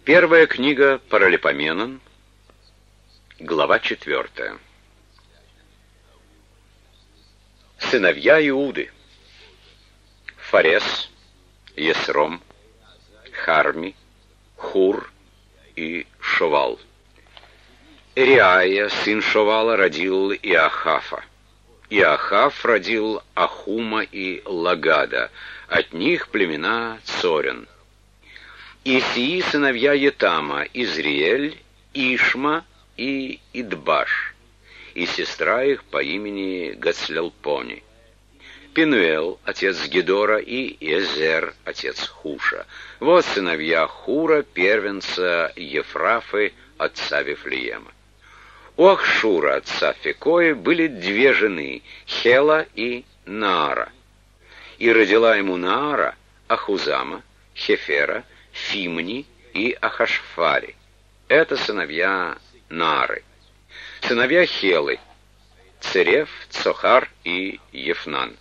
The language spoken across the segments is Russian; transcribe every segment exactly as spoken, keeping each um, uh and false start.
Первая книга Паралипоменон, глава четвертая. Сыновья Иуды: Фарес, Есром, Харми, Хур и Шовал. Ириая, сын Шовала, родил Иохафа. Иохаф родил Ахума и Лагада, от них племена Цорен. И сии сыновья Етама: Изриэль, Ишма и Идбаш, и сестра их по имени Гацлелпони. Пинуэл, отец Гедора, и Езер, отец Хуша. Вот сыновья Хура, первенца Ефрафы, отца Вифлеема. У Ахшура, отца Фекои, были две жены, Хела и Наара. И родила ему Наара Ахузама, Хефера, Фимни и Ахашфари. Это сыновья Наары. Сыновья Хелы: Церев, Цохар и Ефнан.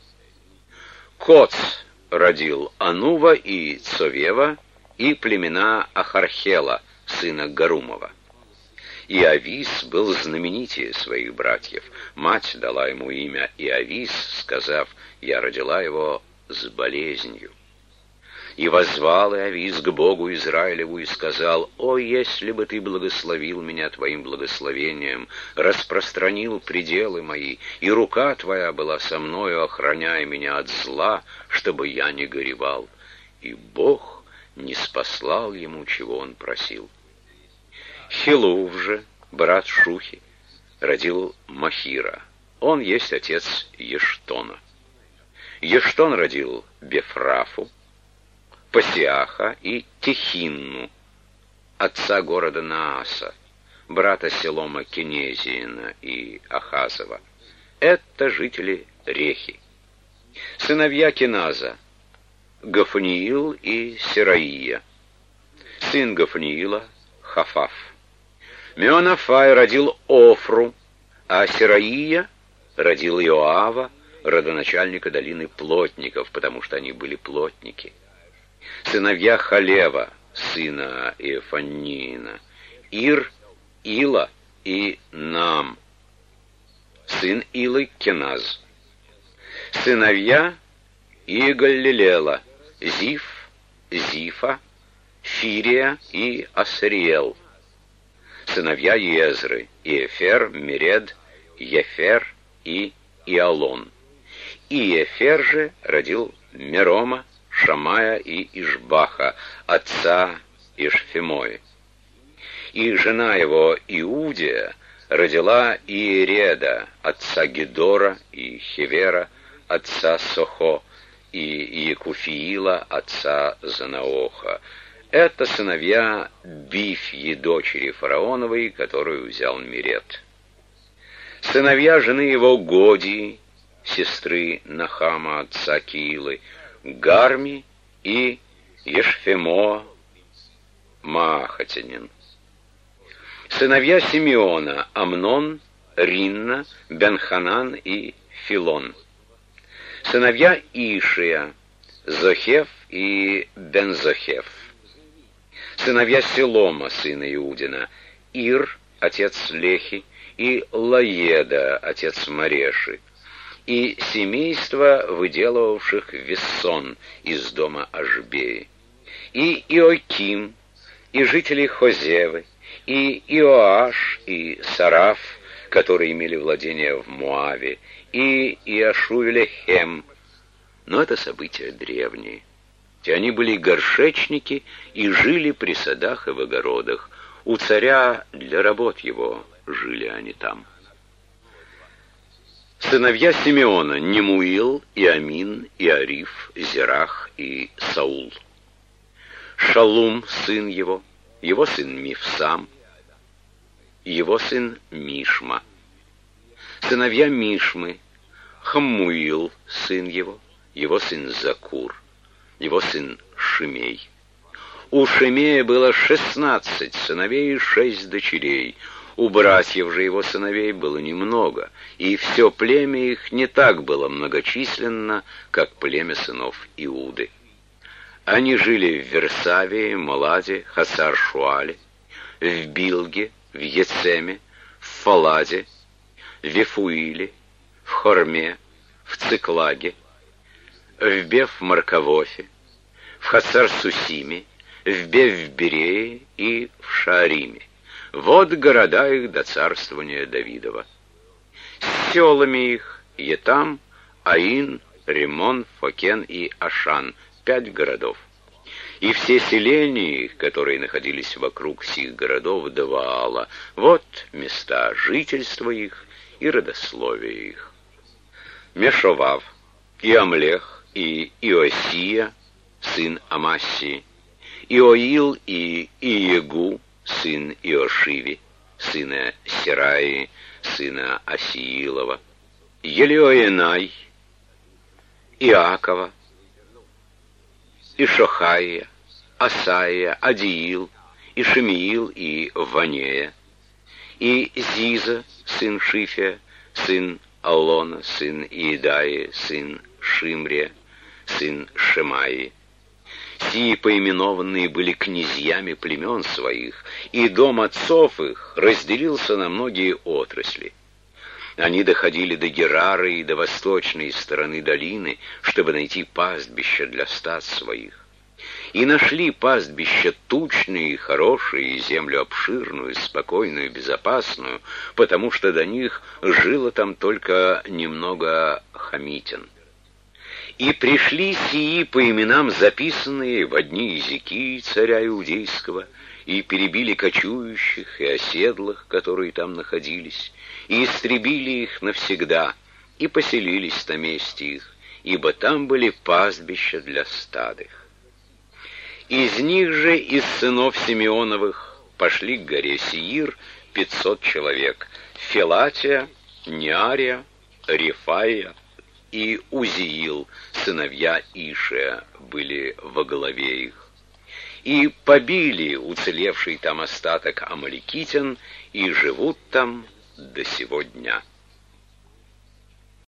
Коц родил Анува и Цовева и племена Ахархела, сына Гарумова. И Авис был знаменитее своих братьев. Мать дала ему имя Иовис, сказав: «Я родила его с болезнью». И воззвал Иовис к Богу Израилеву и сказал: «О, если бы ты благословил меня твоим благословением, распространил пределы мои, и рука твоя была со мною, охраняя меня от зла, чтобы я не горевал». И Бог не спаслал ему, чего он просил. Хилув же, брат Шухи, родил Махира. Он есть отец Ештона. Ештон родил Бефрафу, Пасиаха и Техинну, отца города Нааса, брата Селома Кенезиина и Ахазова. Это жители Рехи. Сыновья Кеназа: Гафаниил и Сераия. Сын Гафаниила — Хафаф. Меонафай родил Офру, а Сераия родил Иоава, родоначальника долины плотников, потому что они были плотники. Сыновья Халева, сына Иефанниина: Ир, Ила и Нам. Сын Илы — Кеназ. Сыновья Игаллилела: Зиф, Зифа, Фирия и Асриел. Сыновья Езры: Иефер, Меред, Ефер и Иалон. Иефер же родил Мерома, Шамая и Ишбаха, отца Ишфемои. И жена его Иудия родила Иереда, отца Гедора, и Хевера, отца Сохо, и Екуфиила, отца Занаоха. Это сыновья Бифьи, дочери фараоновой, которую взял Мирет. Сыновья жены его Годии, сестры Нахама, отца Киилы: Гарми и Ешфемо Маахатянин. Сыновья Симеона: Амнон, Ринна, Бенханан и Филон. Сыновья Ишия: Зохев и Бензохев. Сыновья Селома, сына Иудина: Ир, отец Лехи, и Лаеда, отец Мареши. И семейство выделывавших вессон из дома Ашбеи. И Иоким, и жители Хозевы, и Иоаш, и Сараф, которые имели владения в Моаве, и Иашуэлехем. Но это события древние. Те они были горшечники и жили при садах и в огородах. У царя для работ его жили они там. Сыновья Симеона: Немуил, Иамин, Иариф, Зерах и Саул. Шалум, сын его, его сын Мифсам, его сын Мишма. Сыновья Мишмы: Хаммуил, сын его, его сын Закур, его сын Шимей. У Шимея было шестнадцать сыновей и шесть дочерей. У братьев же его сыновей было немного, и все племя их не так было многочисленно, как племя сынов Иуды. Они жили в Версавии, Маладе, Хасар-Шуале, в Билге, в Ецеме, в Фаладе, в Вифуиле, в Хорме, в Циклаге, в Беф-Маркавофе, в Хасар-Сусиме, в Беф-Берее и в Шаариме. Вот города их до царствования Давидова. С селами их Етам, Аин, Римон, Фокен и Ашан, пять городов. И все селения их, которые находились вокруг сих городов до Ваала, вот места жительства их и родословия их. Мешовав, Иамлех и Иосия, сын Амассии, Иоил и Иегу, сын Иошиви, сына Сераи, сына Асиилова, Елиоенай, Иакова, Ишохаия, Асаия, Адиил, Ишемиил и Ванея, и Зиза, сын Шифия, сын Алона, сын Иедаи, сын Шимрия, сын Шемаи. Сии поименованные были князьями племен своих, и дом отцов их разделился на многие отрасли. Они доходили до Герара и до восточной стороны долины, чтобы найти пастбища для стад своих. И нашли пастбища тучные и хорошие, и землю обширную, спокойную, безопасную, потому что до них жило там только немного хамитян. И пришли сии по именам записанные в одни языки царя Иудейского, и перебили кочующих и оседлых, которые там находились, и истребили их навсегда, и поселились на месте их, ибо там были пастбища для стад их. Из них же, из сынов Симеоновых, пошли к горе Сеир пятьсот человек: Фелатия, Неария, Рифаия и Узиил, сыновья Ишия, были во главе их. И побили уцелевший там остаток амаликитян, и живут там до сего дня.